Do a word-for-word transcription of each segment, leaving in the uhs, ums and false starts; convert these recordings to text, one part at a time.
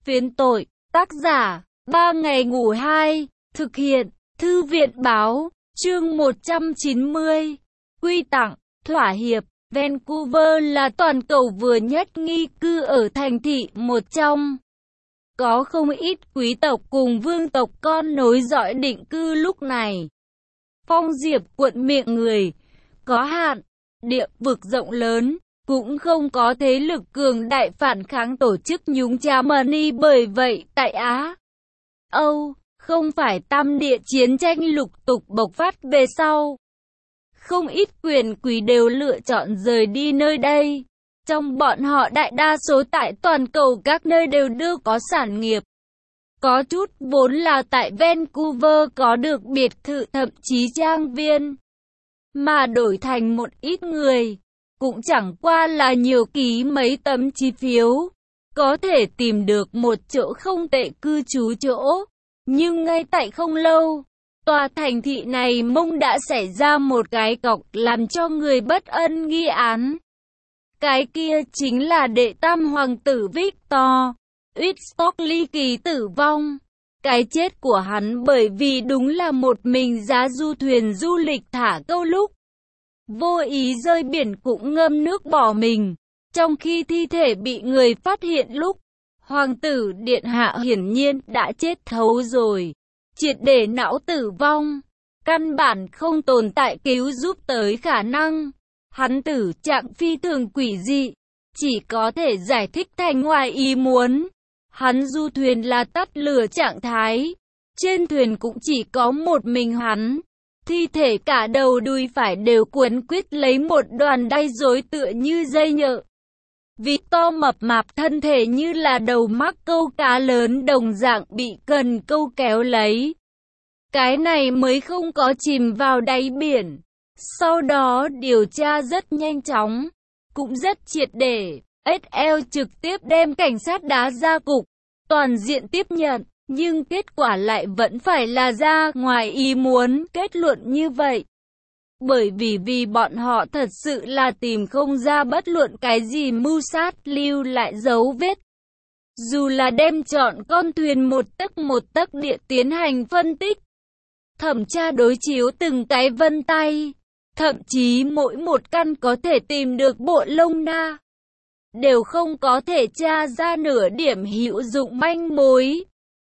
Phiến tội, tác giả, ba ngày ngủ hai, thực hiện, Thư viện báo, chương một trăm chín mươi, quy tặng, thỏa hiệp. Vancouver là toàn cầu vừa nhất nghi cư ở thành thị một trong. Có không ít quý tộc cùng vương tộc con nối dõi định cư lúc này. Phong diệp quận miệng người, có hạn, địa vực rộng lớn, cũng không có thế lực cường đại phản kháng tổ chức nhúng Germany, bởi vậy tại Á, Âu, không phải tam địa chiến tranh lục tục bộc phát về sau. Không ít quyền quý đều lựa chọn rời đi nơi đây. Trong bọn họ đại đa số tại toàn cầu các nơi đều đưa có sản nghiệp. Có chút vốn là tại Vancouver có được biệt thự thậm chí trang viên. Mà đổi thành một ít người, cũng chẳng qua là nhiều ký mấy tấm chi phiếu. Có thể tìm được một chỗ không tệ cư trú chỗ. Nhưng ngay tại không lâu, tòa thành thị này mông đã xảy ra một cái cọc làm cho người bất ân nghi án. Cái kia chính là đệ tam hoàng tử Victor Woodstock ly kỳ tử vong. Cái chết của hắn bởi vì đúng là một mình giá du thuyền du lịch thả câu lúc vô ý rơi biển cũng ngâm nước bỏ mình. Trong khi thi thể bị người phát hiện lúc, hoàng tử điện hạ hiển nhiên đã chết thấu rồi, triệt để não tử vong, căn bản không tồn tại cứu giúp tới khả năng. Hắn tử trạng phi thường quỷ dị, chỉ có thể giải thích thành ngoài ý muốn. Hắn du thuyền là tắt lửa trạng thái, trên thuyền cũng chỉ có một mình hắn. Thi thể cả đầu đuôi phải đều quấn quít lấy một đoàn đay rối tựa như dây nhợ. Victor mập mạp thân thể như là đầu mắc câu cá lớn đồng dạng bị cần câu kéo lấy. Cái này mới không có chìm vào đáy biển. Sau đó điều tra rất nhanh chóng, cũng rất triệt để. ét lờ trực tiếp đem cảnh sát đá ra cục, toàn diện tiếp nhận. Nhưng kết quả lại vẫn phải là ra ngoài ý muốn kết luận như vậy. Bởi vì vì bọn họ thật sự là tìm không ra bất luận cái gì mưu sát lưu lại dấu vết. Dù là đem chọn con thuyền một tấc một tấc địa tiến hành phân tích, thẩm tra đối chiếu từng cái vân tay, thậm chí mỗi một căn có thể tìm được bộ lông na, đều không có thể tra ra nửa điểm hữu dụng manh mối.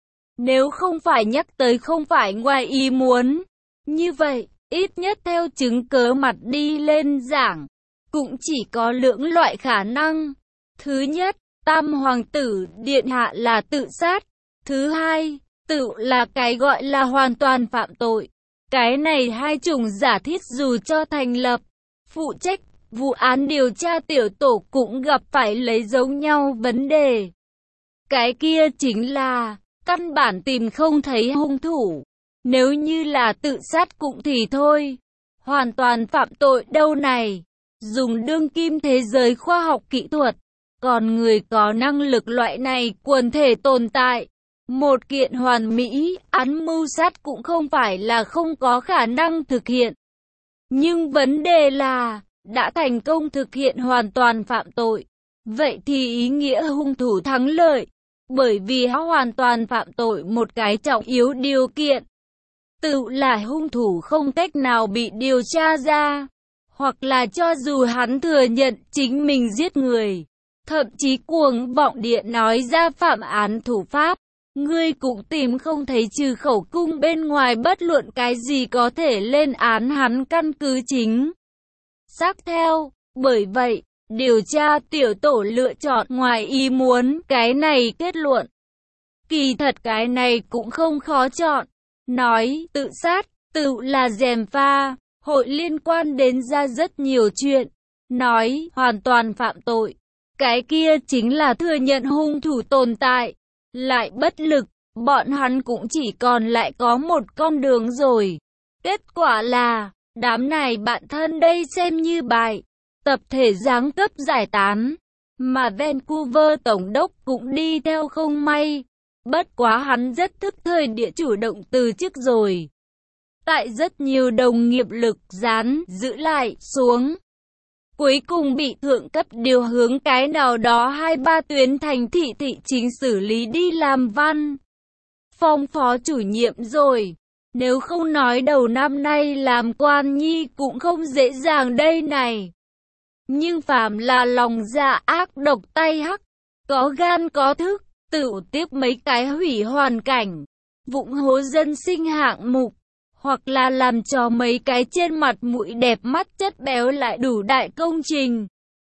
Nếu không phải nhắc tới không phải ngoài ý muốn, như vậy, ít nhất theo chứng cớ mặt đi lên giảng, cũng chỉ có lưỡng loại khả năng. Thứ nhất, tam hoàng tử điện hạ là tự sát. Thứ hai, tự là cái gọi là hoàn toàn phạm tội. Cái này hai chủng giả thiết dù cho thành lập, phụ trách vụ án điều tra tiểu tổ cũng gặp phải lấy giống nhau vấn đề. Cái kia chính là căn bản tìm không thấy hung thủ. Nếu như là tự sát cũng thì thôi, hoàn toàn phạm tội đâu này. Dùng đương kim thế giới khoa học kỹ thuật, còn người có năng lực loại này quần thể tồn tại. Một kiện hoàn mỹ án mưu sát cũng không phải là không có khả năng thực hiện. Nhưng vấn đề là, đã thành công thực hiện hoàn toàn phạm tội. Vậy thì ý nghĩa hung thủ thắng lợi. Bởi vì hắn hoàn toàn phạm tội một cái trọng yếu điều kiện. Tự là hung thủ không cách nào bị điều tra ra. Hoặc là cho dù hắn thừa nhận chính mình giết người, thậm chí cuồng vọng điện nói ra phạm án thủ pháp, ngươi cũng tìm không thấy trừ khẩu cung bên ngoài bất luận cái gì có thể lên án hắn căn cứ chính xác theo. Bởi vậy, điều tra tiểu tổ lựa chọn ngoài ý muốn cái này kết luận. Kỳ thật cái này cũng không khó chọn. Nói tự sát, tự là gièm pha, hội liên quan đến ra rất nhiều chuyện. Nói hoàn toàn phạm tội, cái kia chính là thừa nhận hung thủ tồn tại. Lại bất lực, bọn hắn cũng chỉ còn lại có một con đường rồi. Kết quả là, đám này bạn thân đây xem như bại. Tập thể giáng cấp giải tán, mà Vancouver tổng đốc cũng đi theo không may. Bất quá hắn rất thức thời địa chủ động từ chức rồi. Tại rất nhiều đồng nghiệp lực dán giữ lại xuống. cuối cùng bị thượng cấp điều hướng cái nào đó hai ba tuyến thành thị thị chính xử lý đi làm văn phòng phó chủ nhiệm rồi. Nếu không nói đầu năm nay làm quan nhi cũng không dễ dàng đây này. Nhưng phàm là lòng dạ ác độc tay hắc, có gan có thức, tự tiếp mấy cái hủy hoàn cảnh, vụng hố dân sinh hạng mục, hoặc là làm cho mấy cái trên mặt mũi đẹp mắt chất béo lại đủ đại công trình.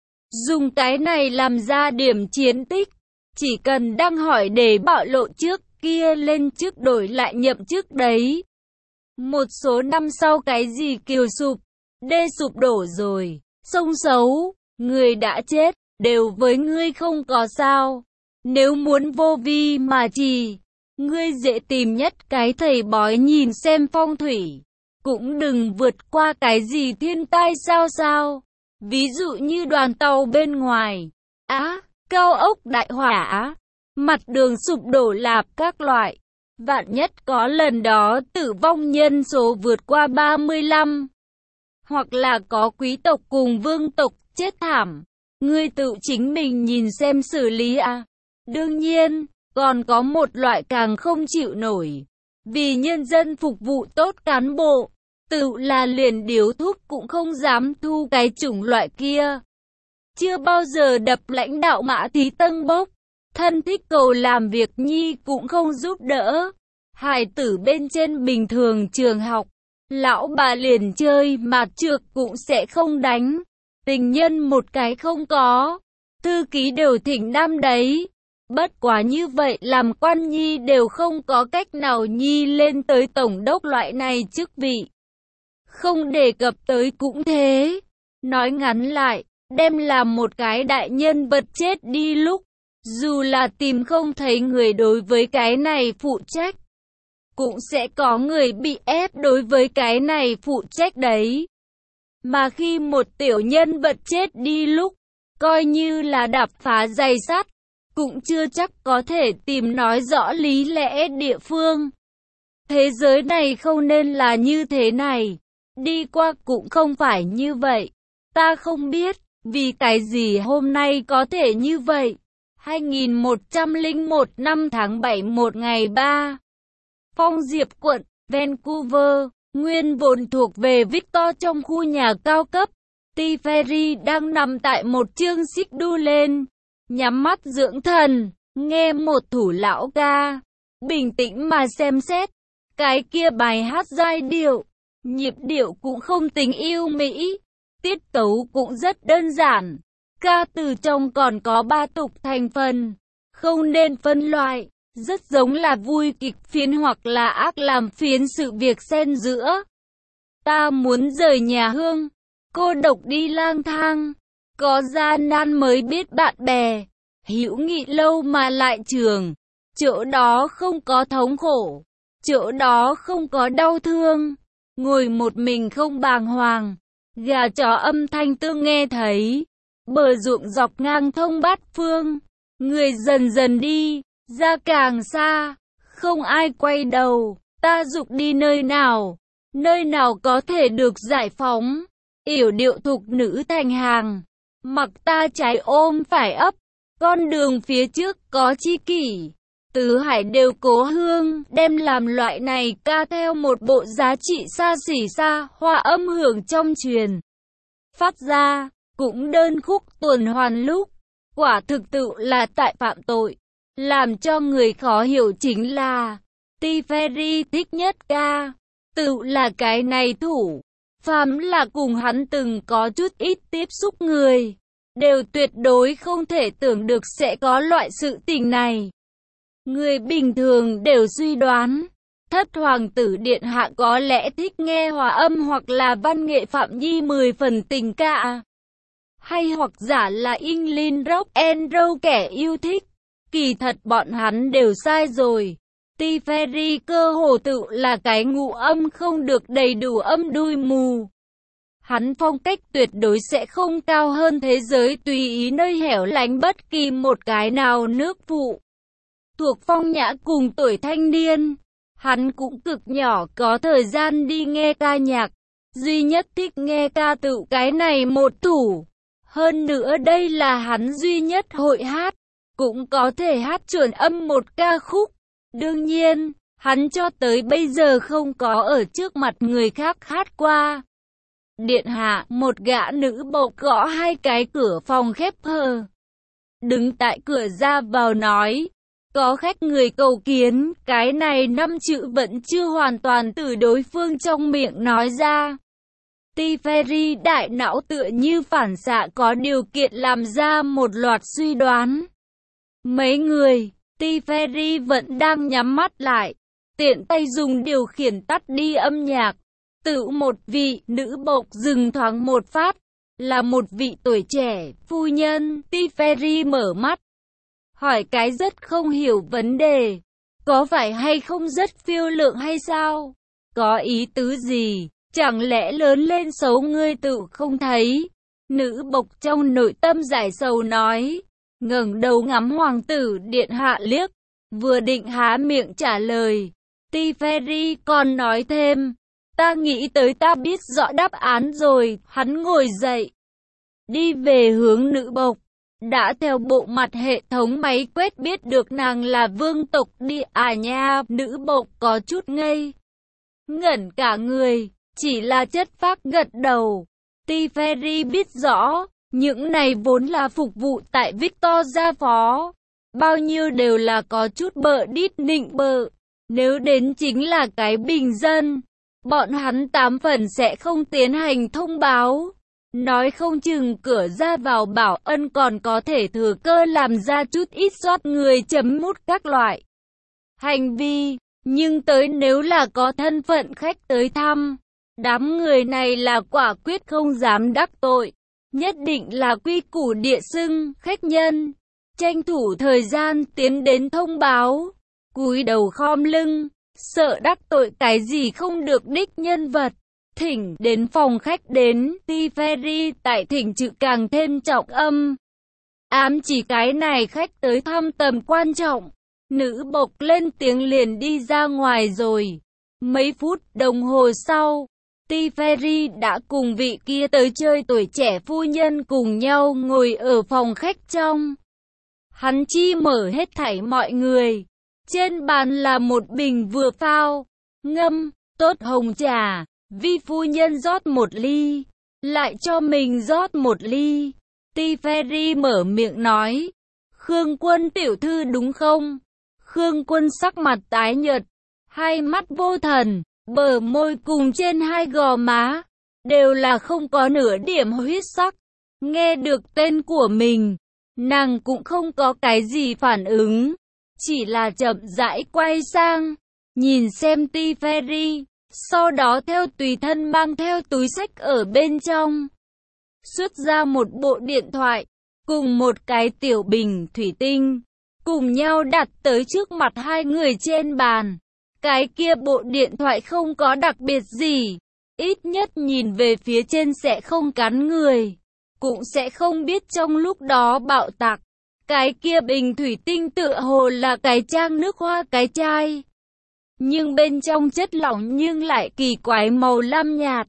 Dùng cái này làm ra điểm chiến tích, chỉ cần đăng hỏi để bạo lộ trước kia lên chức đổi lại nhậm chức đấy. Một số năm sau cái gì kiều sụp, đê sụp đổ rồi, sông xấu, người đã chết, đều với ngươi không có sao. Nếu muốn vô vi mà trì, ngươi dễ tìm nhất cái thầy bói nhìn xem phong thủy, cũng đừng vượt qua cái gì thiên tai sao sao. Ví dụ như đoàn tàu bên ngoài, á, cao ốc đại hỏa, mặt đường sụp đổ lạp các loại. Vạn nhất có lần đó tử vong nhân số vượt qua ba mươi lăm. Hoặc là có quý tộc cùng vương tộc chết thảm. Ngươi tự chính mình nhìn xem xử lý à. Đương nhiên, còn có một loại càng không chịu nổi. Vì nhân dân phục vụ tốt cán bộ, tự là liền điếu thuốc cũng không dám thu cái chủng loại kia. Chưa bao giờ đập lãnh đạo Mã Thí Tân bốc. Thân thích cầu làm việc nhi cũng không giúp đỡ. Hài tử bên trên bình thường trường học, lão bà liền chơi mà trược cũng sẽ không đánh. Tình nhân một cái không có, thư ký đều thỉnh nam đấy. Bất quá như vậy làm quan nhi đều không có cách nào nhi lên tới tổng đốc loại này chức vị. Không đề cập tới cũng thế. Nói ngắn lại, đem làm một cái đại nhân vật chết đi lúc. Dù là tìm không thấy người đối với cái này phụ trách, cũng sẽ có người bị ép đối với cái này phụ trách đấy. Mà khi một tiểu nhân vật chết đi lúc, coi như là đạp phá giày sắt, cũng chưa chắc có thể tìm nói rõ lý lẽ địa phương. Thế giới này không nên là như thế này, đi qua cũng không phải như vậy. Ta không biết, vì cái gì hôm nay có thể như vậy. hai nghìn một trăm lẻ một năm tháng bảy một ngày ba. Phong Diệp quận, Vancouver, nguyên vốn thuộc về Victor trong khu nhà cao cấp. T. Ferry đang nằm tại một chương xích đu lên, nhắm mắt dưỡng thần, nghe một thủ lão ca, bình tĩnh mà xem xét. Cái kia bài hát giai điệu, nhịp điệu cũng không tính yêu mỹ, tiết tấu cũng rất đơn giản. Ca từ trong còn có ba tục thành phần, không nên phân loại, rất giống là vui kịch phiến hoặc là ác làm phiến sự việc xen giữa. Ta muốn rời nhà hương, cô độc đi lang thang, có gian nan mới biết bạn bè, hữu nghị lâu mà lại trường, chỗ đó không có thống khổ, chỗ đó không có đau thương, ngồi một mình không bàng hoàng, gà chó âm thanh tương nghe thấy. Bờ ruộng dọc ngang thông bát phương, người dần dần đi, ra càng xa, không ai quay đầu, ta dục đi nơi nào, nơi nào có thể được giải phóng, yểu điệu thục nữ thành hàng, mặc ta trái ôm phải ấp, con đường phía trước có chi kỷ, tứ hải đều cố hương, đem làm loại này ca theo một bộ giá trị xa xỉ xa, hoa âm hưởng trong truyền, phát ra. Cũng đơn khúc tuần hoàn lúc, quả thực tự là tại phạm tội. Làm cho người khó hiểu chính là, T. Ferry thích nhất ca, tự là cái này thủ. Phàm là cùng hắn từng có chút ít tiếp xúc người, đều tuyệt đối không thể tưởng được sẽ có loại sự tình này. Người bình thường đều suy đoán, thất hoàng tử điện hạ có lẽ thích nghe hòa âm hoặc là văn nghệ Phạm Nhi mười phần tình ca. Hay hoặc giả là English rock and roll kẻ yêu thích. Kỳ thật bọn hắn đều sai rồi. T. Ferry cơ hồ tự là cái ngụ âm không được đầy đủ âm đuôi mù. Hắn phong cách tuyệt đối sẽ không cao hơn thế giới tùy ý nơi hẻo lánh bất kỳ một cái nào nước phụ. Thuộc phong nhã cùng tuổi thanh niên, hắn cũng cực nhỏ có thời gian đi nghe ca nhạc. Duy nhất thích nghe ca tự cái này một thủ. Hơn nữa đây là hắn duy nhất hội hát, cũng có thể hát chuẩn âm một ca khúc. Đương nhiên, hắn cho tới bây giờ không có ở trước mặt người khác hát qua. Điện hạ, một gã nữ bộc gõ hai cái cửa phòng khép hờ. Đứng tại cửa ra vào nói, có khách người cầu kiến, cái này năm chữ vẫn chưa hoàn toàn từ đối phương trong miệng nói ra. Teferi đại não tựa như phản xạ có điều kiện làm ra một loạt suy đoán. Mấy người, Teferi vẫn đang nhắm mắt lại, tiện tay dùng điều khiển tắt đi âm nhạc. Tự một vị nữ bộc dừng thoáng một phát, là một vị tuổi trẻ, phu nhân. Teferi mở mắt, hỏi cái rất không hiểu vấn đề. Có phải hay không rất phiêu lượng hay sao? Có ý tứ gì? Chẳng lẽ lớn lên xấu ngươi tự không thấy? Nữ bộc trong nội tâm giải sầu nói, ngẩng đầu ngắm hoàng tử điện hạ liếc, vừa định há miệng trả lời. Teferi còn nói thêm, ta nghĩ tới ta biết rõ đáp án rồi. Hắn ngồi dậy, đi về hướng nữ bộc. Đã theo bộ mặt hệ thống máy quét biết được nàng là vương tộc đi à nha. Nữ bộc có chút ngây ngẩn cả người, chỉ là chất phác gật đầu. Teferi biết rõ, những này vốn là phục vụ tại Victor gia phó, bao nhiêu đều là có chút bợ đít nịnh bợ. Nếu đến chính là cái bình dân, bọn hắn tám phần sẽ không tiến hành thông báo. Nói không chừng cửa ra vào bảo ân còn có thể thừa cơ làm ra chút ít soát người chấm mút các loại hành vi. Nhưng tới nếu là có thân phận khách tới thăm, đám người này là quả quyết không dám đắc tội. Nhất định là quy củ địa xưng, khách nhân. Tranh thủ thời gian tiến đến thông báo. Cúi đầu khom lưng, sợ đắc tội cái gì không được đích nhân vật. Thỉnh đến phòng khách đến. Teferi tại thỉnh chữ càng thêm trọng âm. Ám chỉ cái này khách tới thăm tầm quan trọng. Nữ bộc lên tiếng liền đi ra ngoài rồi. Mấy phút đồng hồ sau, Teferi đã cùng vị kia tới chơi tuổi trẻ phu nhân cùng nhau ngồi ở phòng khách trong. Hắn chi mở hết thảy mọi người. Trên bàn là một bình vừa phao, ngâm, tốt hồng trà. Vi phu nhân rót một ly, lại cho mình rót một ly. Teferi mở miệng nói, Khương Quân tiểu thư đúng không? Khương Quân sắc mặt tái nhợt, hai mắt vô thần, bờ môi cùng trên hai gò má, đều là không có nửa điểm huyết sắc. Nghe được tên của mình, nàng cũng không có cái gì phản ứng, chỉ là chậm rãi quay sang, nhìn xem Teferi. Sau đó theo tùy thân mang theo túi xách ở bên trong, xuất ra một bộ điện thoại, cùng một cái tiểu bình thủy tinh, cùng nhau đặt tới trước mặt hai người trên bàn. Cái kia bộ điện thoại không có đặc biệt gì, ít nhất nhìn về phía trên sẽ không cắn người, cũng sẽ không biết trong lúc đó bạo tạc. Cái kia bình thủy tinh tựa hồ là cái trang nước hoa cái chai, nhưng bên trong chất lỏng nhưng lại kỳ quái màu lam nhạt.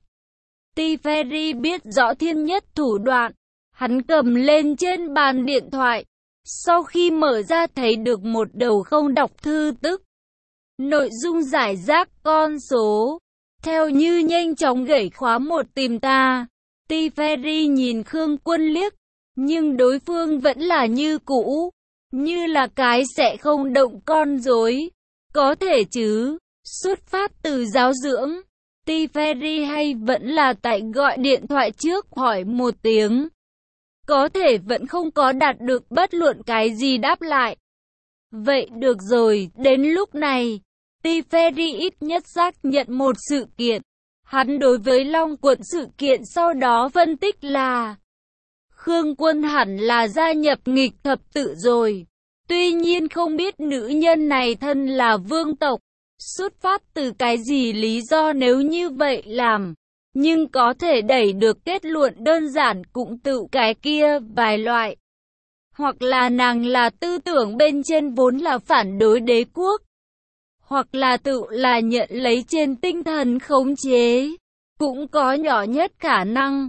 Teferi biết rõ thiên nhất thủ đoạn, hắn cầm lên trên bàn điện thoại, sau khi mở ra thấy được một đầu không đọc thư tức. Nội dung giải rác con số, theo như nhanh chóng gẩy khóa một tìm ta. Teferi nhìn Khương Quân liếc, nhưng đối phương vẫn là như cũ, như là cái sẽ không động con rối. Có thể chứ, xuất phát từ giáo dưỡng, Teferi hay vẫn là tại gọi điện thoại trước hỏi một tiếng. Có thể vẫn không có đạt được bất luận cái gì đáp lại. Vậy được rồi, đến lúc này, Teferi ít nhất xác nhận một sự kiện. Hắn đối với Long Quận sự kiện sau đó phân tích là Khương Quân hẳn là gia nhập nghịch thập tự rồi. Tuy nhiên không biết nữ nhân này thân là vương tộc, xuất phát từ cái gì lý do nếu như vậy làm, nhưng có thể đẩy được kết luận đơn giản cũng tự cái kia vài loại. Hoặc là nàng là tư tưởng bên trên vốn là phản đối đế quốc, hoặc là tự là nhận lấy trên tinh thần khống chế, cũng có nhỏ nhất khả năng.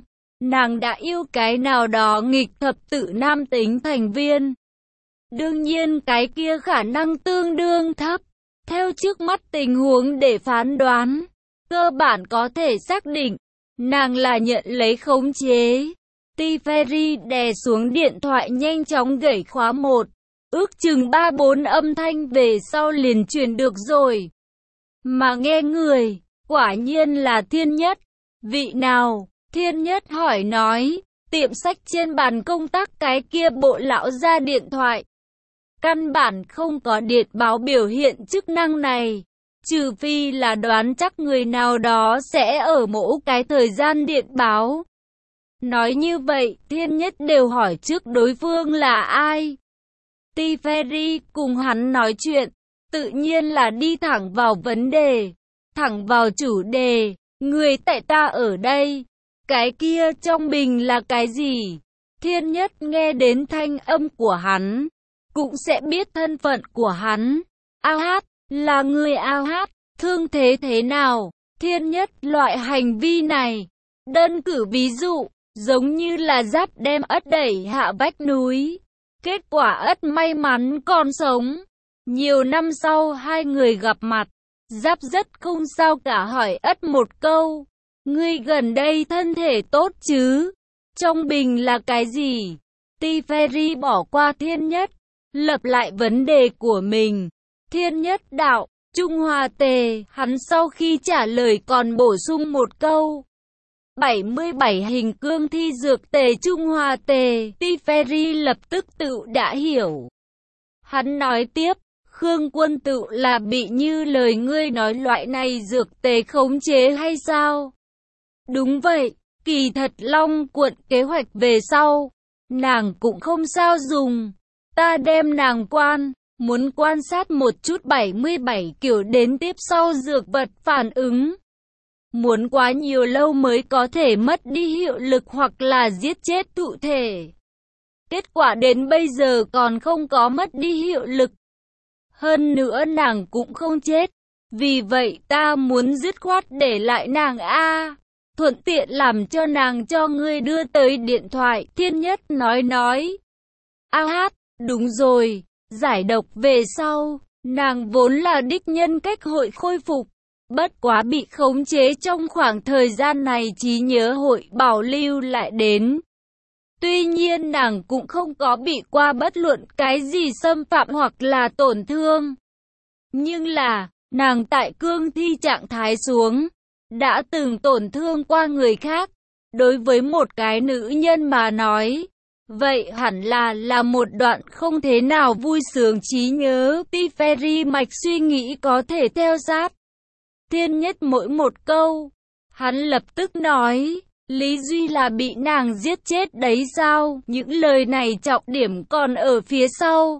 nàng đã yêu cái nào đó nghịch thập tự nam tính thành viên. Đương nhiên cái kia khả năng tương đương thấp. Theo trước mắt tình huống để phán đoán, cơ bản có thể xác định, nàng là nhận lấy khống chế. Teferi đè xuống điện thoại nhanh chóng gẩy khóa một. Ước chừng ba bốn âm thanh về sau liền truyền được rồi. Mà nghe người, quả nhiên là Thiên Nhất. Vị nào? Thiên Nhất hỏi nói, tiệm sách trên bàn công tác cái kia bộ lão ra điện thoại. Căn bản không có điện báo biểu hiện chức năng này. Trừ phi là đoán chắc người nào đó sẽ ở mỗi cái thời gian điện báo. Nói như vậy, Thiên Nhất đều hỏi trước đối phương là ai. Teferi cùng hắn nói chuyện, tự nhiên là đi thẳng vào vấn đề, thẳng vào chủ đề, người tại ta ở đây. Cái kia trong bình là cái gì? Thiên Nhất nghe đến thanh âm của hắn, cũng sẽ biết thân phận của hắn. A Hát, là người A Hát, thương thế thế nào? Thiên Nhất loại hành vi này, đơn cử ví dụ, giống như là Giáp đem ất đẩy hạ vách núi. Kết quả ất may mắn còn sống. Nhiều năm sau hai người gặp mặt, Giáp rất không sao cả hỏi ất một câu. Ngươi gần đây thân thể tốt chứ? Trong bình là cái gì? Teferi bỏ qua Thiên Nhất, lập lại vấn đề của mình. Thiên Nhất đạo, Trung Hoa tề, hắn sau khi trả lời còn bổ sung một câu. bảy mươi bảy hình cương thi dược tề Trung Hoa tề, Teferi lập tức tự đã hiểu. Hắn nói tiếp, Khương Quân tự là bị như lời ngươi nói loại này dược tề khống chế hay sao? Đúng vậy, kỳ thật Long Quận kế hoạch về sau, nàng cũng không sao dùng. Ta đem nàng quan, muốn quan sát một chút bảy mươi bảy kiểu đến tiếp sau dược vật phản ứng. Muốn quá nhiều lâu mới có thể mất đi hiệu lực hoặc là giết chết thụ thể. Kết quả đến bây giờ còn không có mất đi hiệu lực. Hơn nữa nàng cũng không chết. Vì vậy ta muốn dứt khoát để lại nàng a, thuận tiện làm cho nàng cho ngươi đưa tới điện thoại. Thiên Nhất nói nói. A Hát, đúng rồi, giải độc về sau, nàng vốn là đích nhân cách hội khôi phục. Bất quá bị khống chế trong khoảng thời gian này trí nhớ hội bảo lưu lại đến. Tuy nhiên nàng cũng không có bị qua bất luận cái gì xâm phạm hoặc là tổn thương. Nhưng là, nàng tại cương thi trạng thái xuống, đã từng tổn thương qua người khác. Đối với một cái nữ nhân mà nói, vậy hẳn là là một đoạn không thế nào vui sướng trí nhớ. Teferi mạch suy nghĩ có thể theo sát Thiên Nhất mỗi một câu. Hắn lập tức nói, Lý Duy là bị nàng giết chết đấy sao? Những lời này trọng điểm còn ở phía sau.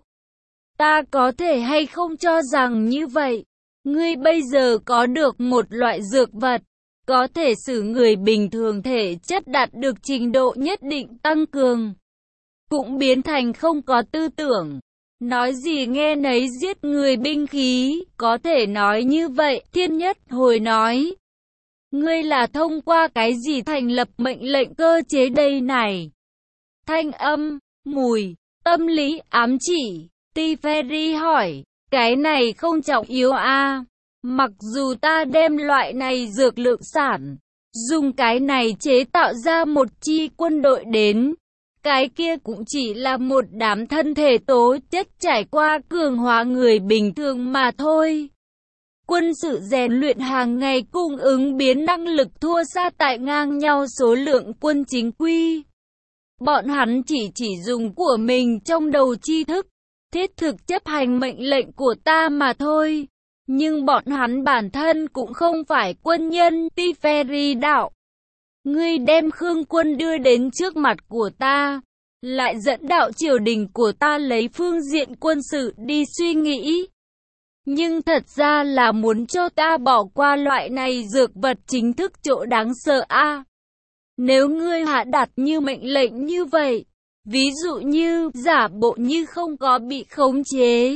Ta có thể hay không cho rằng như vậy? Ngươi bây giờ có được một loại dược vật, có thể xử người bình thường thể chất đạt được trình độ nhất định tăng cường, cũng biến thành không có tư tưởng. Nói gì nghe nấy giết người binh khí, có thể nói như vậy. Thiên Nhất hồi nói, ngươi là thông qua cái gì thành lập mệnh lệnh cơ chế đây này? Thanh âm, mùi, tâm lý, ám chỉ. Teferi hỏi, cái này không trọng yếu a. Mặc dù ta đem loại này dược lượng sản, dùng cái này chế tạo ra một chi quân đội đến, cái kia cũng chỉ là một đám thân thể tố chất trải qua cường hóa người bình thường mà thôi. Quân sự rèn luyện hàng ngày cung ứng biến năng lực thua xa tại ngang nhau số lượng quân chính quy. Bọn hắn chỉ chỉ dùng của mình trong đầu tri thức, thiết thực chấp hành mệnh lệnh của ta mà thôi. Nhưng bọn hắn bản thân cũng không phải quân nhân. Teferi đạo, ngươi đem Khương Quân đưa đến trước mặt của ta, lại dẫn đạo triều đình của ta lấy phương diện quân sự đi suy nghĩ. Nhưng thật ra là muốn cho ta bỏ qua loại này dược vật chính thức chỗ đáng sợ a. À, nếu ngươi hạ đặt như mệnh lệnh như vậy, ví dụ như giả bộ như không có bị khống chế,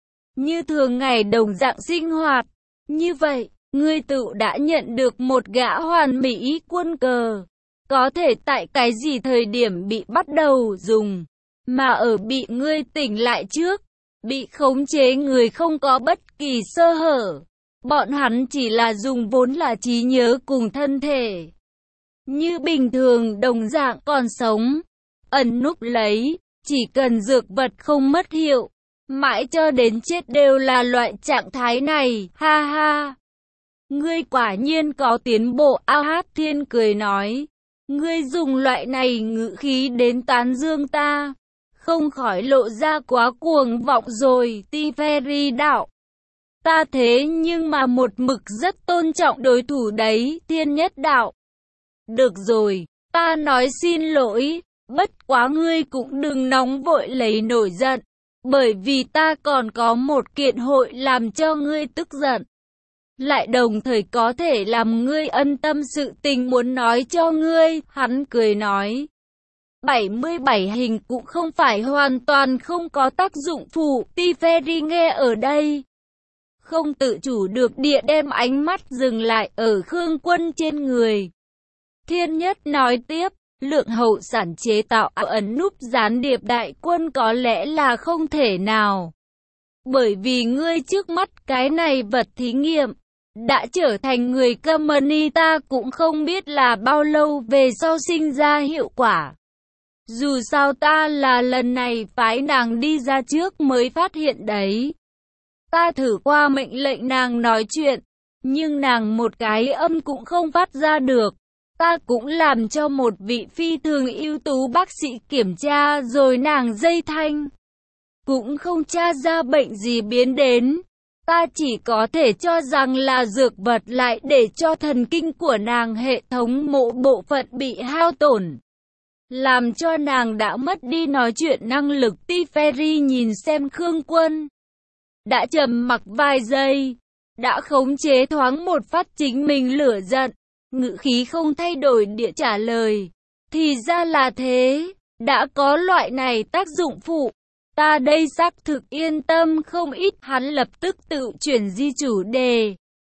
như thường ngày đồng dạng sinh hoạt, như vậy, ngươi tự đã nhận được một gã hoàn mỹ quân cờ. có thể tại cái gì thời điểm bị bắt đầu dùng, mà ở bị ngươi tỉnh lại trước, bị khống chế người không có bất kỳ sơ hở. Bọn hắn chỉ là dùng vốn là trí nhớ cùng thân thể. Như bình thường đồng dạng còn sống, ẩn núp lấy, chỉ cần dược vật không mất hiệu, mãi cho đến chết đều là loại trạng thái này, ha ha. Ngươi quả nhiên có tiến bộ, A Hát Thiên cười nói. Ngươi dùng loại này ngữ khí đến tán dương ta, không khỏi lộ ra quá cuồng vọng rồi, Tiferi đạo. Ta thế nhưng mà một mực rất tôn trọng đối thủ đấy, Thiên Nhất đạo. Được rồi, ta nói xin lỗi, bất quá ngươi cũng đừng nóng vội lấy nổi giận, bởi vì ta còn có một kiện hội làm cho ngươi tức giận. Lại đồng thời có thể làm ngươi ân tâm sự tình muốn nói cho ngươi, hắn cười nói. bảy mươi bảy hình cũng không phải hoàn toàn không có tác dụng phụ, Tiferi nghe ở đây. Không tự chủ được địa đem ánh mắt dừng lại ở Khương Quân trên người. Thiên Nhất nói tiếp, lượng hậu sản chế tạo ẩn núp gián điệp đại quân có lẽ là không thể nào. Bởi vì ngươi trước mắt cái này vật thí nghiệm, đã trở thành người company ta cũng không biết là bao lâu về sau sinh ra hiệu quả. Dù sao ta là lần này phái nàng đi ra trước mới phát hiện đấy. Ta thử qua mệnh lệnh nàng nói chuyện, nhưng nàng một cái âm cũng không phát ra được. Ta cũng làm cho một vị phi thường ưu tú bác sĩ kiểm tra rồi nàng dây thanh. Cũng không tra ra bệnh gì biến đến. Ta chỉ có thể cho rằng là dược vật lại để cho thần kinh của nàng hệ thống mộ bộ phận bị hao tổn. Làm cho nàng đã mất đi nói chuyện năng lực. Tiferi nhìn xem Khương Quân. Đã trầm mặc vài giây. Đã khống chế thoáng một phát chính mình lửa giận. Ngữ khí không thay đổi địa trả lời. Thì ra là thế. Đã có loại này tác dụng phụ. Ta đây xác thực yên tâm không ít, hắn lập tức tự chuyển di chủ đề.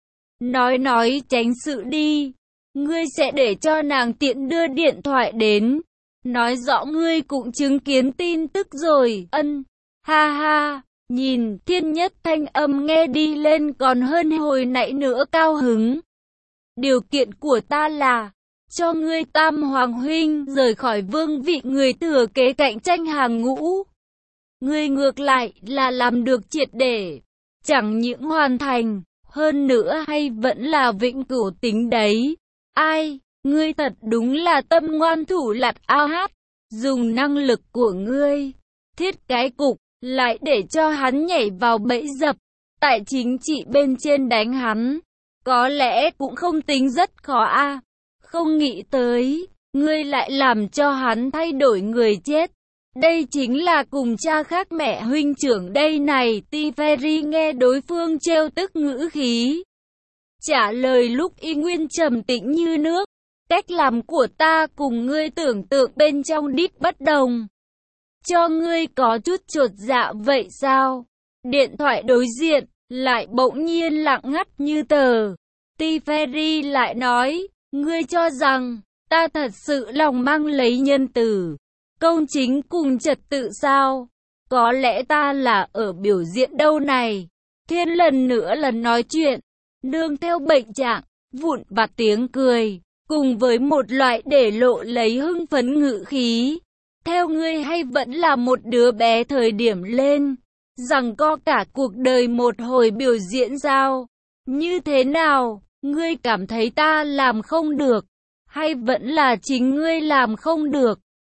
Nói nói tránh sự đi. Ngươi sẽ để cho nàng tiện đưa điện thoại đến. Nói rõ ngươi cũng chứng kiến tin tức rồi, ân. Ha ha, nhìn Thiên Nhất thanh âm nghe đi lên còn hơn hồi nãy nữa cao hứng. Điều kiện của ta là, cho ngươi Tam Hoàng Huynh rời khỏi vương vị người thừa kế cạnh tranh hàng ngũ. Ngươi ngược lại là làm được triệt để, chẳng những hoàn thành, hơn nữa hay vẫn là vĩnh cửu tính đấy. Ai, ngươi thật đúng là tâm ngoan thủ lạt. A Hát, dùng năng lực của ngươi, thiết cái cục, lại để cho hắn nhảy vào bẫy dập, tại chính trị bên trên đánh hắn, có lẽ cũng không tính rất khó a. À. Không nghĩ tới, ngươi lại làm cho hắn thay đổi người chết. Đây chính là cùng cha khác mẹ huynh trưởng đây này. Tiferi nghe đối phương trêu tức ngữ khí, trả lời lúc y nguyên trầm tĩnh như nước. Cách làm của ta cùng ngươi tưởng tượng bên trong đít bất đồng. Cho ngươi có chút chột dạ vậy sao? Điện thoại đối diện, lại bỗng nhiên lặng ngắt như tờ. Tiferi lại nói, ngươi cho rằng, ta thật sự lòng mang lấy nhân từ, công chính cùng trật tự sao? Có lẽ ta là ở biểu diễn đâu này. Thiên lần nữa lần nói chuyện, nương theo bệnh trạng, vụn vặt tiếng cười, cùng với một loại để lộ lấy hưng phấn ngữ khí. Theo ngươi hay vẫn là một đứa bé thời điểm lên, rằng có cả cuộc đời một hồi biểu diễn sao? Như thế nào, ngươi cảm thấy ta làm không được, hay vẫn là chính ngươi làm không được?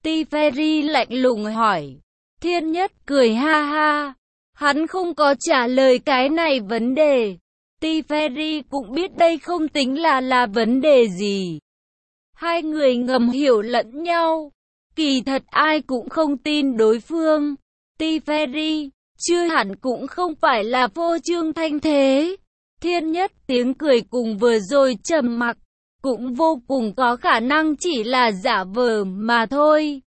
Tiferi lạnh lùng hỏi. Thiên Nhất cười ha ha, hắn không có trả lời cái này vấn đề. Tiferi cũng biết đây không tính là là vấn đề gì. Hai người ngầm hiểu lẫn nhau. Kỳ thật ai cũng không tin đối phương. Tiferi, chưa hẳn cũng không phải là vô trương thanh thế. Thiên Nhất tiếng cười cùng vừa rồi trầm mặc, cũng vô cùng có khả năng chỉ là giả vờ mà thôi.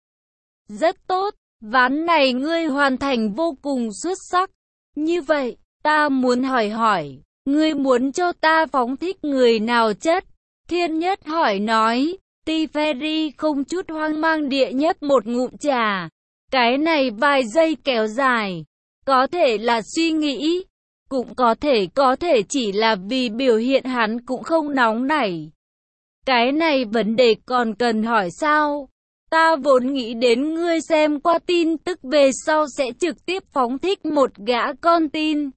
Rất tốt, ván này ngươi hoàn thành vô cùng xuất sắc. Như vậy, ta muốn hỏi hỏi, ngươi muốn cho ta phóng thích người nào chất? Thiên Nhất hỏi nói. Teferi không chút hoang mang địa nhấp một ngụm trà. Cái này vài giây kéo dài. Có thể là suy nghĩ. Cũng có thể có thể chỉ là vì biểu hiện hắn cũng không nóng nảy. Cái này vấn đề còn cần hỏi sao? Ta vốn nghĩ đến ngươi xem qua tin tức về sau sẽ trực tiếp phóng thích một gã con tin.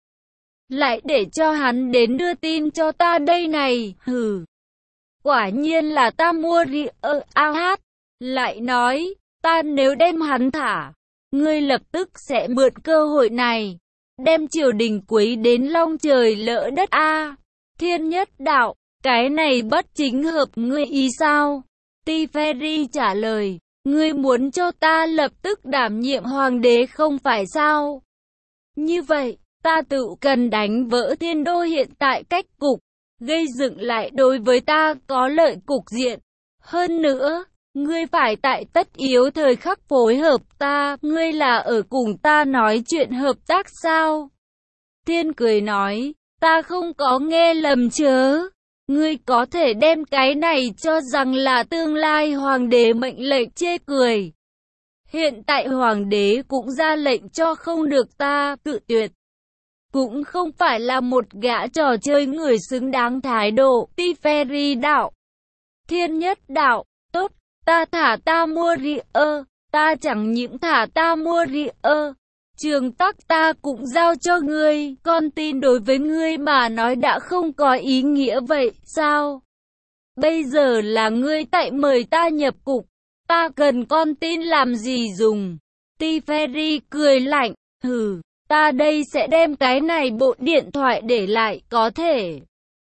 Lại để cho hắn đến đưa tin cho ta đây này, hừ. Quả nhiên là ta mua ri ơ a hát. Lại nói, ta nếu đem hắn thả, ngươi lập tức sẽ mượn cơ hội này. Đem triều đình quấy đến long trời lỡ đất a. Thiên Nhất đạo, cái này bất chính hợp ngươi ý sao? Teferi trả lời, ngươi muốn cho ta lập tức đảm nhiệm hoàng đế không phải sao? Như vậy, ta tự cần đánh vỡ thiên đô hiện tại cách cục, gây dựng lại đối với ta có lợi cục diện. Hơn nữa, ngươi phải tại tất yếu thời khắc phối hợp ta, ngươi là ở cùng ta nói chuyện hợp tác sao? Thiên cười nói, ta không có nghe lầm chớ. Ngươi có thể đem cái này cho rằng là tương lai hoàng đế mệnh lệnh chê cười. Hiện tại hoàng đế cũng ra lệnh cho không được ta cự tuyệt. Cũng không phải là một gã trò chơi người xứng đáng thái độ. Teferi đạo. Thiên Nhất đạo, tốt, ta thả ta mua ri ơ, ta chẳng những thả ta mua ri ơ. Trường tắc ta cũng giao cho ngươi, con tin đối với ngươi mà nói đã không có ý nghĩa vậy, sao? Bây giờ là ngươi tại mời ta nhập cục, ta cần con tin làm gì dùng? Teferi cười lạnh, hừ, ta đây sẽ đem cái này bộ điện thoại để lại có thể.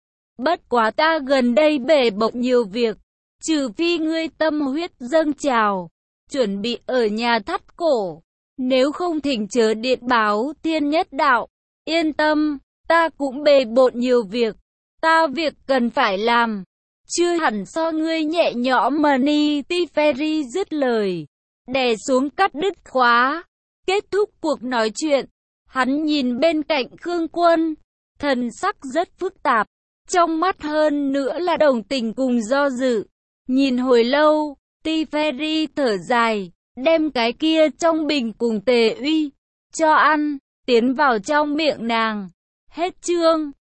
Bất quá ta gần đây bể bộn nhiều việc, trừ phi ngươi tâm huyết dâng trào, chuẩn bị ở nhà thắt cổ. Nếu không thỉnh chớ điện báo. Thiên Nhất đạo, yên tâm, ta cũng bề bộn nhiều việc, ta việc cần phải làm, chưa hẳn so ngươi nhẹ nhõm mà ni. Teferi dứt lời, đè xuống cắt đứt khóa, kết thúc cuộc nói chuyện. Hắn nhìn bên cạnh Khương Quân, thần sắc rất phức tạp, trong mắt hơn nữa là đồng tình cùng do dự. Nhìn hồi lâu, Teferi thở dài, đem cái kia trong bình cùng tề uy cho ăn, tiến vào trong miệng nàng. Hết chương.